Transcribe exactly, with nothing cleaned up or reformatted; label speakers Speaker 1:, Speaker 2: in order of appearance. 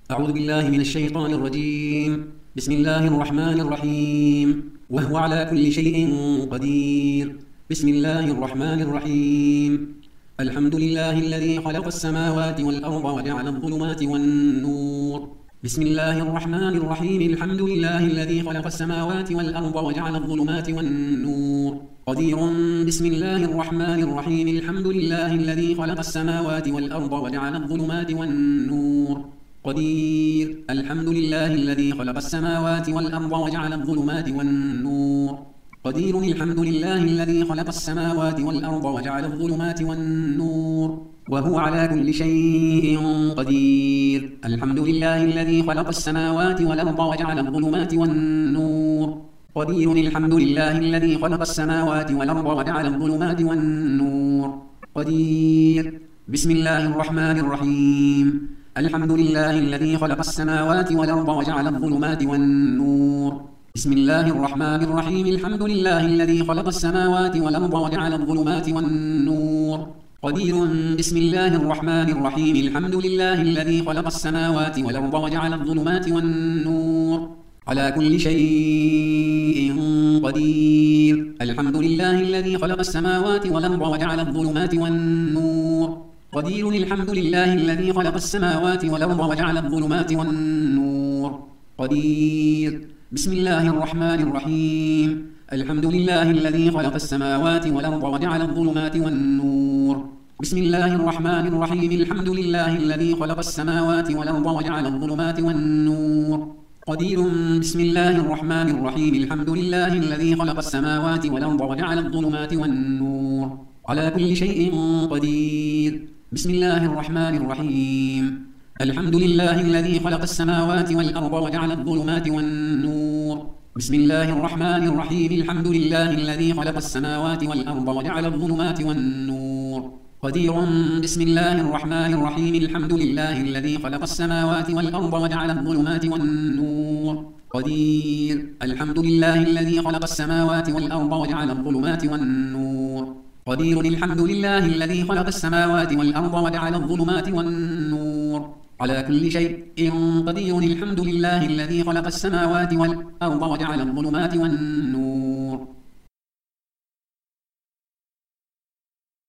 Speaker 1: أعوذ بالله من الشيطان الرجيم. بسم الله الرحمن الرحيم. وهو على كل شيء قدير. بسم الله الرحمن الرحيم. الحمد لله الذي خلق السماوات والأرض وجعل الظلمات والنور. بسم الله الرحمن الرحيم. الحمد لله الذي خلق السماوات والأرض وجعل الظلمات والنور. قدير. بسم الله الرحمن الرحيم. الحمد لله الذي خلق السماوات والأرض وجعل الظلمات والنور. قدير. الحمد لله الذي خلق السماوات والأرض وجعل الظلمات والنور. قدير. الحمد لله الذي خلق السماوات والأرض وجعل الظلمات والنور. وهو على كل شيء قدير. الحمد لله الذي خلق السماوات والأرض وجعل الظلمات والنور. قدير. الحمد لله الذي خلق السماوات والأرض وجعل الظلمات والنور. قدير. بسم الله الرحمن الرحيم. الحمد لله الذي خلق السماوات والأرض وجعل الظلمات والنور. بسم الله الرحمن الرحيم. الحمد لله الذي خلق السماوات والأرض وجعل الظلمات والنور. قدير. بسم الله الرحمن الرحيم. الحمد لله الذي خلق السماوات والأرض وجعل الظلمات والنور. على كل شيء قدير. الحمد لله الذي خلق السماوات والأرض وجعل الظلمات والنور. قدير. الحمد لله الذي خلق السماوات والأرض وجعل الظلمات والنور. قدير. بسم الله الرحمن الرحيم. الحمد لله الذي خلق السماوات والأرض وجعل الظلمات والنور. بسم الله الرحمن الرحيم. الحمد لله الذي خلق السماوات والأرض وجعل الظلمات والنور. قدير. بسم الله الرحمن الرحيم. الحمد لله الذي خلق السماوات والأرض وجعل الظلمات والنور. على كل شيء قدير. بسم الله الرحمن الرحيم. الحمد لله الذي خلق السماوات والأرض وجعل الظلمات والنور. بسم الله الرحمن الرحيم. الحمد لله الذي خلق السماوات والأرض وجعل الظلمات والنور. قدير. بسم الله الرحمن الرحيم. الحمد لله الذي خلق السماوات والأرض وجعل الظلمات والنور. قدير. الحمد لله الذي خلق السماوات والأرض وجعل الظلمات والنور. قدير. الحمد لله الذي خلق السماوات والأرض وجعل الظلمات والنور. على كل شيء قدير. الحمد لله الذي خلق السماوات والأرض وجعل الظلمات والنور.